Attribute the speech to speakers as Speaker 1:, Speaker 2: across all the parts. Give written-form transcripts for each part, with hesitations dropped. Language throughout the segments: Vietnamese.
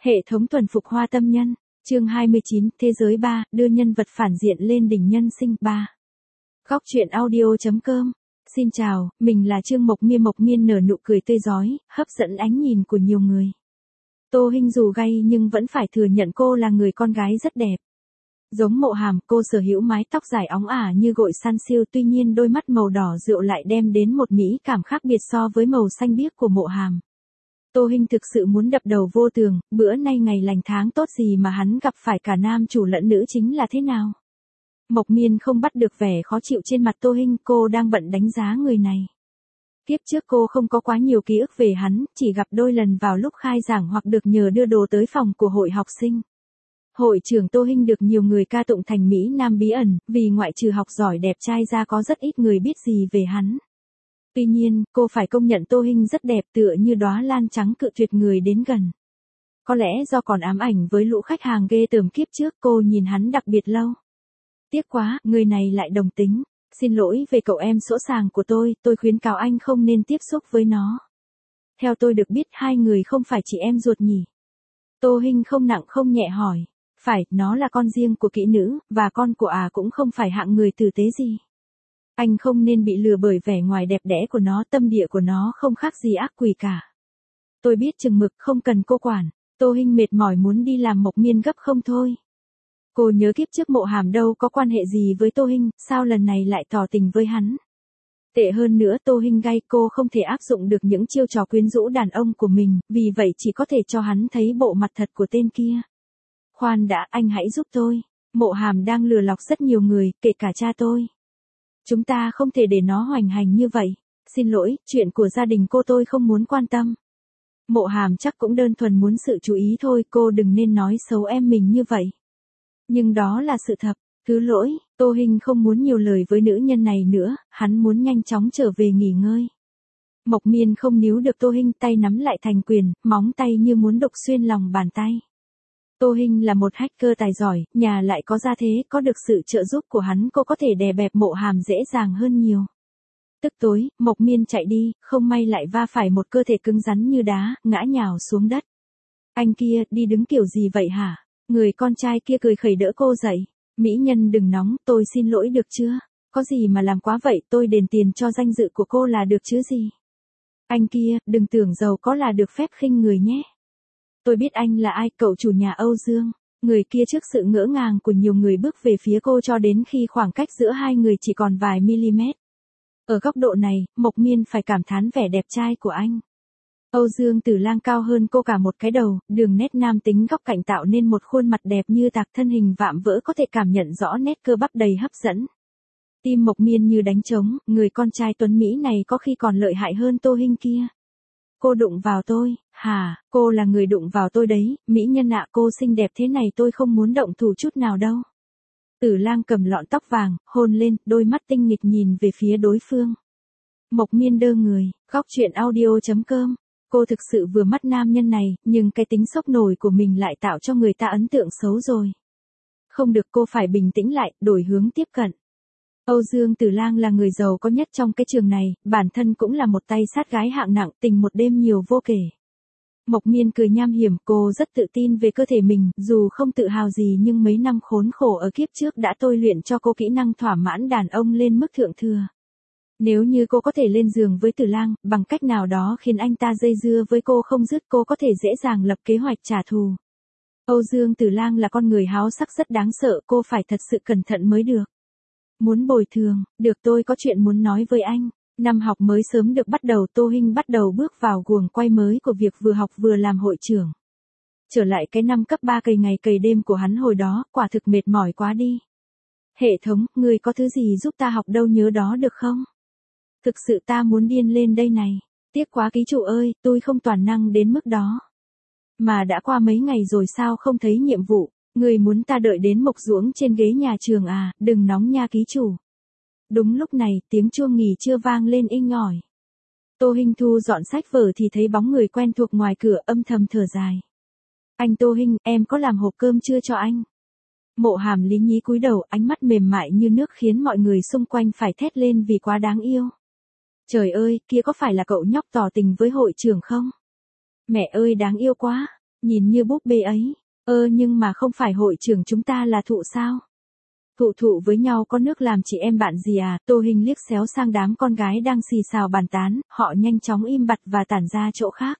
Speaker 1: Hệ thống tuần phục hoa tâm nhân, chương 29, thế giới 3, đưa nhân vật phản diện lên đỉnh nhân sinh 3. Góc truyện audio.com. Xin chào, mình là Trương Mộc Miên nở nụ cười tươi rói, hấp dẫn ánh nhìn của nhiều người. Tô Hinh dù gay nhưng vẫn phải thừa nhận cô là người con gái rất đẹp. Giống Mộ Hàm, cô sở hữu mái tóc dài óng ả như gội săn siêu, tuy nhiên đôi mắt màu đỏ rượu lại đem đến một mỹ cảm khác biệt so với màu xanh biếc của Mộ Hàm. Tô Hinh thực sự muốn đập đầu vô tường, bữa nay ngày lành tháng tốt gì mà hắn gặp phải cả nam chủ lẫn nữ chính là thế nào. Mộc Miên không bắt được vẻ khó chịu trên mặt Tô Hinh, cô đang bận đánh giá người này. Kiếp trước cô không có quá nhiều ký ức về hắn, chỉ gặp đôi lần vào lúc khai giảng hoặc được nhờ đưa đồ tới phòng của hội học sinh. Hội trưởng Tô Hinh được nhiều người ca tụng thành Mỹ Nam bí ẩn, vì ngoại trừ học giỏi đẹp trai ra có rất ít người biết gì về hắn. Tuy nhiên, cô phải công nhận Tô Hinh rất đẹp, tựa như đóa lan trắng cự tuyệt người đến gần. Có lẽ do còn ám ảnh với lũ khách hàng ghê tởm kiếp trước, cô nhìn hắn đặc biệt lâu. Tiếc quá, người này lại đồng tính. Xin lỗi về cậu em sỗ sàng của tôi khuyến cáo anh không nên tiếp xúc với nó. Theo tôi được biết hai người không phải chị em ruột nhỉ? Tô Hinh không nặng không nhẹ hỏi. Phải, nó là con riêng của kỹ nữ, và con của cũng không phải hạng người tử tế gì. Anh không nên bị lừa bởi vẻ ngoài đẹp đẽ của nó, tâm địa của nó không khác gì ác quỷ cả. Tôi biết chừng mực, không cần cô quản. Tô Hinh mệt mỏi muốn đi làm. Mộc Miên gấp không thôi. Cô nhớ kiếp trước Mộ Hàm đâu có quan hệ gì với Tô Hinh, sao lần này lại tỏ tình với hắn. Tệ hơn nữa, Tô Hinh gay, cô không thể áp dụng được những chiêu trò quyến rũ đàn ông của mình, vì vậy chỉ có thể cho hắn thấy bộ mặt thật của tên kia. Khoan đã, anh hãy giúp tôi. Mộ Hàm đang lừa lọc rất nhiều người, kể cả cha tôi. Chúng ta không thể để nó hoành hành như vậy. Xin lỗi, chuyện của gia đình cô tôi không muốn quan tâm. Mộ Hàm chắc cũng đơn thuần muốn sự chú ý thôi, cô đừng nên nói xấu em mình như vậy. Nhưng đó là sự thật. Thứ lỗi, Tô Hinh không muốn nhiều lời với nữ nhân này nữa, hắn muốn nhanh chóng trở về nghỉ ngơi. Mộc Miên không níu được Tô Hinh, tay nắm lại thành quyền, móng tay như muốn đục xuyên lòng bàn tay. Tô Hinh là một hacker tài giỏi, nhà lại có gia thế, có được sự trợ giúp của hắn cô có thể đè bẹp Mộ Hàm dễ dàng hơn nhiều. Tức tối, Mộc Miên chạy đi, không may lại va phải một cơ thể cứng rắn như đá, ngã nhào xuống đất. Anh kia, đi đứng kiểu gì vậy hả? Người con trai kia cười khẩy đỡ cô dậy. Mỹ nhân đừng nóng, tôi xin lỗi được chưa? Có gì mà làm quá vậy, tôi đền tiền cho danh dự của cô là được chứ gì? Anh kia, đừng tưởng giàu có là được phép khinh người nhé. Tôi biết anh là ai, cậu chủ nhà Âu Dương. Người kia trước sự ngỡ ngàng của nhiều người bước về phía cô cho đến khi khoảng cách giữa hai người chỉ còn vài mm. Ở góc độ này, Mộc Miên phải cảm thán vẻ đẹp trai của anh. Âu Dương Tử Lang cao hơn cô cả một cái đầu, đường nét nam tính góc cạnh tạo nên một khuôn mặt đẹp như tạc, thân hình vạm vỡ có thể cảm nhận rõ nét cơ bắp đầy hấp dẫn. Tim Mộc Miên như đánh trống, người con trai tuấn Mỹ này có khi còn lợi hại hơn Tô Hinh kia. Cô đụng vào tôi, hả, cô là người đụng vào tôi đấy, mỹ nhân ạ, cô xinh đẹp thế này tôi không muốn động thủ chút nào đâu. Tử Lang cầm lọn tóc vàng, hôn lên, đôi mắt tinh nghịch nhìn về phía đối phương. Mộc Miên đơ người, góc truyện audio.com. Cô thực sự vừa mắt nam nhân này, nhưng cái tính sốc nổi của mình lại tạo cho người ta ấn tượng xấu rồi. Không được, cô phải bình tĩnh lại, đổi hướng tiếp cận. Âu Dương Tử Lang là người giàu có nhất trong cái trường này, bản thân cũng là một tay sát gái hạng nặng, tình một đêm nhiều vô kể. Mộc Miên cười nham hiểm, cô rất tự tin về cơ thể mình, dù không tự hào gì nhưng mấy năm khốn khổ ở kiếp trước đã tôi luyện cho cô kỹ năng thỏa mãn đàn ông lên mức thượng thừa. Nếu như cô có thể lên giường với Tử Lang, bằng cách nào đó khiến anh ta dây dưa với cô không dứt, cô có thể dễ dàng lập kế hoạch trả thù. Âu Dương Tử Lang là con người háo sắc rất đáng sợ, cô phải thật sự cẩn thận mới được. Muốn bồi thường, được, tôi có chuyện muốn nói với anh. Năm học mới sớm được bắt đầu, Tô Hinh bắt đầu bước vào guồng quay mới của việc vừa học vừa làm hội trưởng. Trở lại cái năm cấp 3 cày ngày cày đêm của hắn hồi đó, quả thực mệt mỏi quá đi. Hệ thống, người có thứ gì giúp ta học đâu nhớ đó được không? Thực sự ta muốn điên lên đây này. Tiếc quá ký chủ ơi, tôi không toàn năng đến mức đó. Mà đã qua mấy ngày rồi sao không thấy nhiệm vụ, người muốn ta đợi đến mộc ruỗng trên ghế nhà trường à, đừng nóng nha ký chủ. Đúng lúc này, tiếng chuông nghỉ trưa vang lên inh ỏi. Tô Hinh thu dọn sách vở thì thấy bóng người quen thuộc ngoài cửa, âm thầm thở dài. Anh Tô Hinh, em có làm hộp cơm chưa cho anh? Mộ Hàm lý nhí cúi đầu, ánh mắt mềm mại như nước khiến mọi người xung quanh phải thét lên vì quá đáng yêu. Trời ơi, kia có phải là cậu nhóc tỏ tình với hội trưởng không? Mẹ ơi đáng yêu quá. Nhìn như búp bê ấy. Nhưng mà không phải hội trưởng chúng ta là thụ sao? Thụ với nhau có nước làm chị em bạn gì à? Tô Hinh liếc xéo sang đám con gái đang xì xào bàn tán, họ nhanh chóng im bặt và tản ra chỗ khác.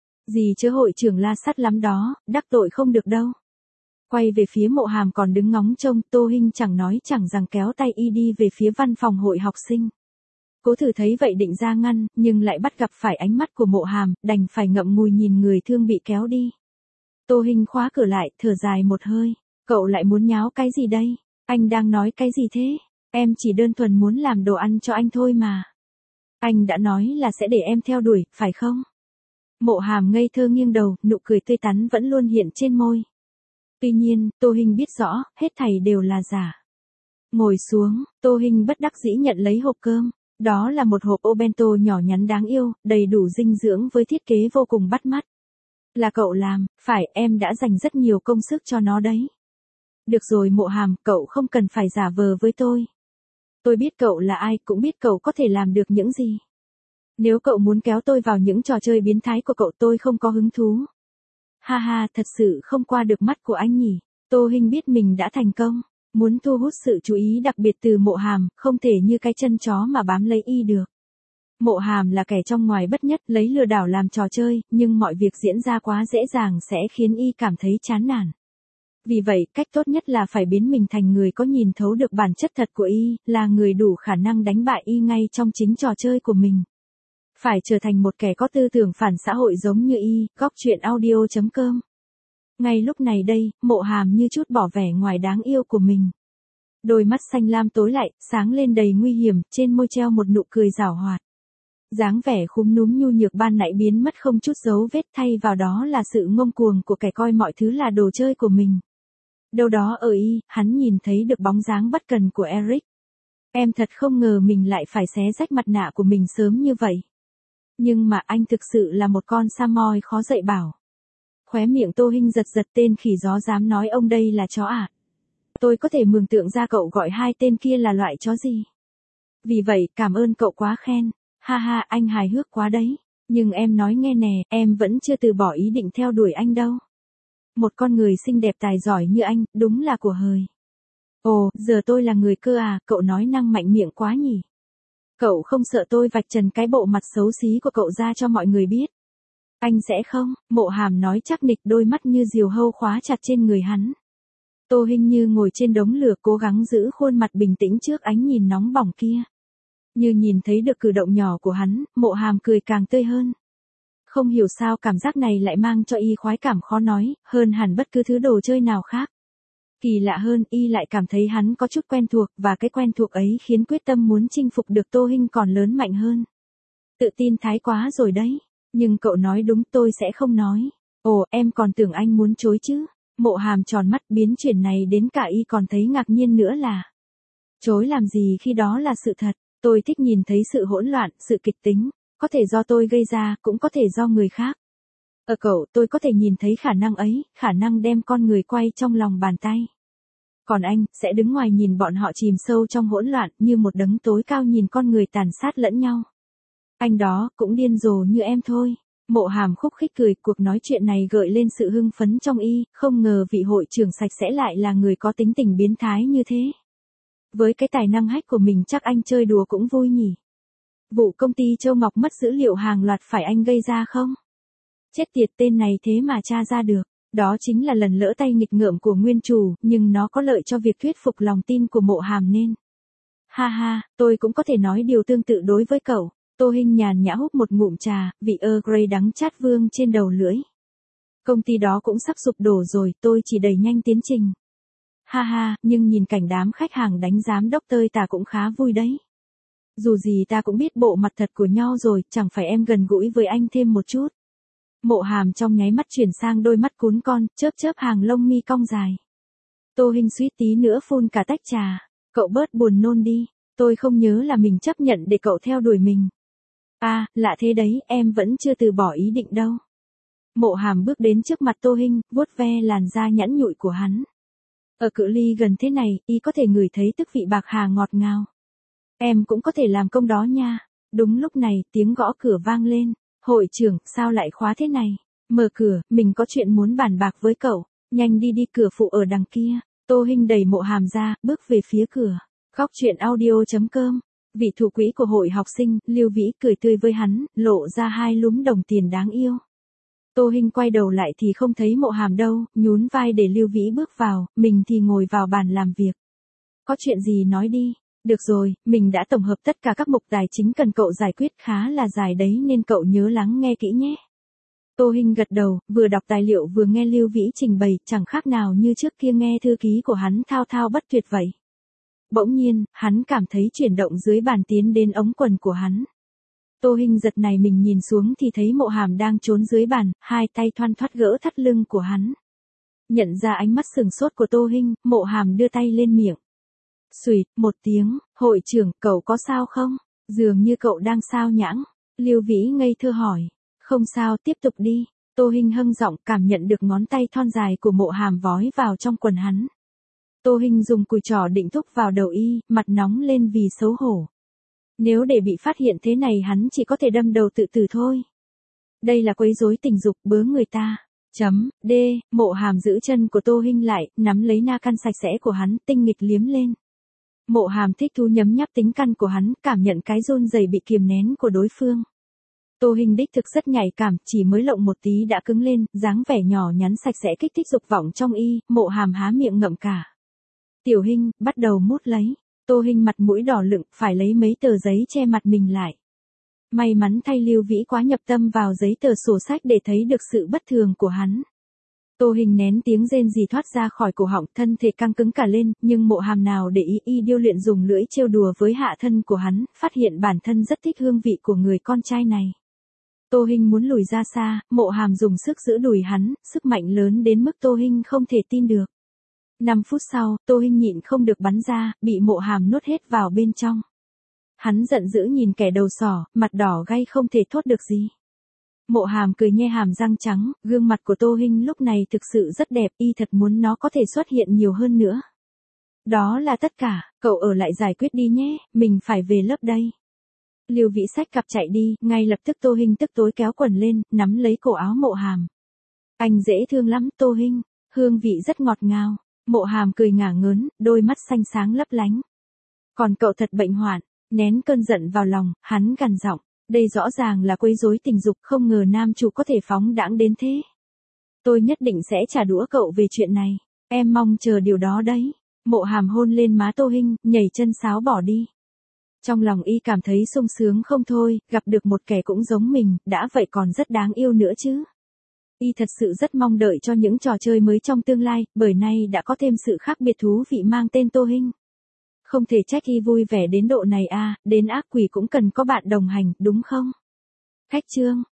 Speaker 1: Gì chứ hội trưởng la sắt lắm đó, đắc tội không được đâu. Quay về phía Mộ Hàm còn đứng ngóng trông, Tô Hinh chẳng nói chẳng rằng kéo tay y đi về phía văn phòng hội học sinh. Cố Thử thấy vậy định ra ngăn, nhưng lại bắt gặp phải ánh mắt của Mộ Hàm, đành phải ngậm ngùi nhìn người thương bị kéo đi. Tô Hinh khóa cửa lại, thở dài một hơi. Cậu lại muốn nháo cái gì đây? Anh đang nói cái gì thế? Em chỉ đơn thuần muốn làm đồ ăn cho anh thôi mà. Anh đã nói là sẽ để em theo đuổi, phải không? Mộ Hàm ngây thơ nghiêng đầu, nụ cười tươi tắn vẫn luôn hiện trên môi. Tuy nhiên, Tô Hinh biết rõ, hết thảy đều là giả. Ngồi xuống, Tô Hinh bất đắc dĩ nhận lấy hộp cơm. Đó là một hộp ô bento nhỏ nhắn đáng yêu, đầy đủ dinh dưỡng với thiết kế vô cùng bắt mắt. Là cậu làm, phải, em đã dành rất nhiều công sức cho nó đấy. Được rồi Mộ Hàm, cậu không cần phải giả vờ với tôi. Tôi biết cậu là ai, cũng biết cậu có thể làm được những gì. Nếu cậu muốn kéo tôi vào những trò chơi biến thái của cậu tôi không có hứng thú. Ha ha, thật sự không qua được mắt của anh nhỉ. Tô Hinh biết mình đã thành công. Muốn thu hút sự chú ý đặc biệt từ Mộ Hàm, không thể như cái chân chó mà bám lấy y được. Mộ Hàm là kẻ trong ngoài bất nhất, lấy lừa đảo làm trò chơi, nhưng mọi việc diễn ra quá dễ dàng sẽ khiến y cảm thấy chán nản. Vì vậy, cách tốt nhất là phải biến mình thành người có nhìn thấu được bản chất thật của y, là người đủ khả năng đánh bại y ngay trong chính trò chơi của mình. Phải trở thành một kẻ có tư tưởng phản xã hội giống như y, góc truyện audio.com. Ngay lúc này đây, Mộ Hàm như chút bỏ vẻ ngoài đáng yêu của mình. Đôi mắt xanh lam tối lại, sáng lên đầy nguy hiểm, trên môi treo một nụ cười giảo hoạt. Dáng vẻ khúm núm nhu nhược ban nãy biến mất không chút dấu vết, thay vào đó là sự ngông cuồng của kẻ coi mọi thứ là đồ chơi của mình. Đâu đó ở y, hắn nhìn thấy được bóng dáng bất cần của Eric. Em thật không ngờ mình lại phải xé rách mặt nạ của mình sớm như vậy. Nhưng mà anh thực sự là một con Samoy khó dạy bảo. Khóe miệng Tô Hinh giật giật, tên khỉ gió dám nói ông đây là chó à? Tôi có thể mường tượng ra cậu gọi hai tên kia là loại chó gì. Vì vậy, cảm ơn cậu quá khen. Ha ha, anh hài hước quá đấy. Nhưng em nói nghe nè, em vẫn chưa từ bỏ ý định theo đuổi anh đâu. Một con người xinh đẹp tài giỏi như anh, đúng là của hời. Ồ, giờ tôi là người cơ à, cậu nói năng mạnh miệng quá nhỉ. Cậu không sợ tôi vạch trần cái bộ mặt xấu xí của cậu ra cho mọi người biết. Anh sẽ không, Mộ Hàm nói chắc nịch, đôi mắt như diều hâu khóa chặt trên người hắn. Tô Hinh như ngồi trên đống lửa cố gắng giữ khuôn mặt bình tĩnh trước ánh nhìn nóng bỏng kia. Như nhìn thấy được cử động nhỏ của hắn, Mộ Hàm cười càng tươi hơn. Không hiểu sao cảm giác này lại mang cho y khoái cảm khó nói, hơn hẳn bất cứ thứ đồ chơi nào khác. Kỳ lạ hơn, y lại cảm thấy hắn có chút quen thuộc, và cái quen thuộc ấy khiến quyết tâm muốn chinh phục được Tô Hinh còn lớn mạnh hơn. Tự tin thái quá rồi đấy. Nhưng cậu nói đúng, tôi sẽ không nói. Ồ, em còn tưởng anh muốn chối chứ. Mộ Hàm tròn mắt, biến chuyển này đến cả y còn thấy ngạc nhiên nữa là. Chối làm gì khi đó là sự thật. Tôi thích nhìn thấy sự hỗn loạn, sự kịch tính. Có thể do tôi gây ra, cũng có thể do người khác. Ở cậu, tôi có thể nhìn thấy khả năng ấy, khả năng đem con người quay trong lòng bàn tay. Còn anh, sẽ đứng ngoài nhìn bọn họ chìm sâu trong hỗn loạn, như một đấng tối cao nhìn con người tàn sát lẫn nhau. Anh đó, cũng điên rồ như em thôi. Mộ Hàm khúc khích cười, cuộc nói chuyện này gợi lên sự hưng phấn trong y, không ngờ vị hội trưởng sạch sẽ lại là người có tính tình biến thái như thế. Với cái tài năng hack của mình chắc anh chơi đùa cũng vui nhỉ. Vụ công ty Châu Ngọc mất dữ liệu hàng loạt phải anh gây ra không? Chết tiệt, tên này thế mà tra ra được. Đó chính là lần lỡ tay nghịch ngợm của nguyên chủ, nhưng nó có lợi cho việc thuyết phục lòng tin của Mộ Hàm nên. Ha ha, tôi cũng có thể nói điều tương tự đối với cậu. Tô Hinh nhàn nhã húp một ngụm trà, vị Earl Grey đắng chát vương trên đầu lưỡi. Công ty đó cũng sắp sụp đổ rồi, tôi chỉ đẩy nhanh tiến trình. Ha ha, nhưng nhìn cảnh đám khách hàng đánh giám đốc tơi tả cũng khá vui đấy. Dù gì ta cũng biết bộ mặt thật của nhau rồi, chẳng phải em gần gũi với anh thêm một chút. Mộ Hàm trong nháy mắt chuyển sang đôi mắt cún con, chớp chớp hàng lông mi cong dài. Tô Hinh suýt tí nữa phun cả tách trà. Cậu bớt buồn nôn đi, tôi không nhớ là mình chấp nhận để cậu theo đuổi mình. À, lạ thế đấy, em vẫn chưa từ bỏ ý định đâu. Mộ Hàm bước đến trước mặt Tô Hinh, vuốt ve làn da nhẵn nhụi của hắn. Ở cự ly gần thế này, y có thể ngửi thấy tức vị bạc hà ngọt ngào. Em cũng có thể làm công đó nha. Đúng lúc này, tiếng gõ cửa vang lên. Hội trưởng, sao lại khóa thế này? Mở cửa, mình có chuyện muốn bàn bạc với cậu. Nhanh đi đi, cửa phụ ở đằng kia. Tô Hinh đẩy Mộ Hàm ra, bước về phía cửa. Góc truyện audio.com. Vị thủ quỹ của hội học sinh, Lưu Vĩ cười tươi với hắn, lộ ra 2 lúm đồng tiền đáng yêu. Tô Hinh quay đầu lại thì không thấy Mộ Hàm đâu, nhún vai để Lưu Vĩ bước vào, mình thì ngồi vào bàn làm việc. Có chuyện gì nói đi. Được rồi, mình đã tổng hợp tất cả các mục tài chính cần cậu giải quyết, khá là dài đấy nên cậu nhớ lắng nghe kỹ nhé. Tô Hinh gật đầu, vừa đọc tài liệu vừa nghe Lưu Vĩ trình bày, chẳng khác nào như trước kia nghe thư ký của hắn thao thao bất tuyệt vậy. Bỗng nhiên, hắn cảm thấy chuyển động dưới bàn tiến đến ống quần của hắn. Tô Hinh giật này mình nhìn xuống thì thấy Mộ Hàm đang trốn dưới bàn, 2 tay thoăn thoắt gỡ thắt lưng của hắn. Nhận ra ánh mắt sừng sốt của Tô Hinh, Mộ Hàm đưa tay lên miệng. Xuỵt một tiếng, hội trưởng, cậu có sao không? Dường như cậu đang sao nhãng. Lưu Vĩ ngây thơ hỏi. Không sao, tiếp tục đi. Tô Hinh hâng giọng, cảm nhận được ngón tay thon dài của Mộ Hàm vói vào trong quần hắn. Tô Hinh dùng cùi trỏ định thúc vào đầu y, mặt nóng lên vì xấu hổ. Nếu để bị phát hiện thế này hắn chỉ có thể đâm đầu tự tử thôi. Đây là quấy rối tình dục, bớ người ta. D. Mộ Hàm giữ chân của Tô Hinh lại, nắm lấy na căn sạch sẽ của hắn, tinh nghịch liếm lên. Mộ Hàm thích thú nhấm nháp tính căn của hắn, cảm nhận cái run rẩy bị kiềm nén của đối phương. Tô Hinh đích thực rất nhạy cảm, chỉ mới lộng một tí đã cứng lên, dáng vẻ nhỏ nhắn sạch sẽ kích thích dục vọng trong y, Mộ Hàm há miệng ngậm cả. Tiểu Hinh, bắt đầu mút lấy. Tô Hinh mặt mũi đỏ lựng, phải lấy mấy tờ giấy che mặt mình lại. May mắn thay Lưu Vĩ quá nhập tâm vào giấy tờ sổ sách để thấy được sự bất thường của hắn. Tô Hinh nén tiếng rên rỉ thoát ra khỏi cổ họng, thân thể căng cứng cả lên, nhưng Mộ Hàm nào để ý, y điêu luyện dùng lưỡi trêu đùa với hạ thân của hắn, phát hiện bản thân rất thích hương vị của người con trai này. Tô Hinh muốn lùi ra xa, Mộ Hàm dùng sức giữ đùi hắn, sức mạnh lớn đến mức Tô Hinh không thể tin được. 5 phút sau, Tô Hinh nhịn không được bắn ra, bị Mộ Hàm nuốt hết vào bên trong. Hắn giận dữ nhìn kẻ đầu sỏ, mặt đỏ gay không thể thốt được gì. Mộ Hàm cười nhe hàm răng trắng, gương mặt của Tô Hinh lúc này thực sự rất đẹp, y thật muốn nó có thể xuất hiện nhiều hơn nữa. Đó là tất cả, cậu ở lại giải quyết đi nhé, mình phải về lớp đây. Lưu Vĩ xách cặp chạy đi, ngay lập tức Tô Hinh tức tối kéo quần lên, nắm lấy cổ áo Mộ Hàm. Anh dễ thương lắm Tô Hinh, hương vị rất ngọt ngào. Mộ Hàm cười ngả ngớn, đôi mắt xanh sáng lấp lánh. Còn cậu thật bệnh hoạn, nén cơn giận vào lòng, hắn gằn giọng. Đây rõ ràng là quấy rối tình dục, không ngờ nam chủ có thể phóng đãng đến thế. Tôi nhất định sẽ trả đũa cậu về chuyện này. Em mong chờ điều đó đấy. Mộ Hàm hôn lên má Tô Hinh, nhảy chân sáo bỏ đi. Trong lòng y cảm thấy sung sướng không thôi, gặp được một kẻ cũng giống mình, đã vậy còn rất đáng yêu nữa chứ. Y thật sự rất mong đợi cho những trò chơi mới trong tương lai, bởi nay đã có thêm sự khác biệt thú vị mang tên Tô Hinh. Không thể trách y vui vẻ đến độ này à, đến ác quỷ cũng cần có bạn đồng hành, đúng không? Khách chương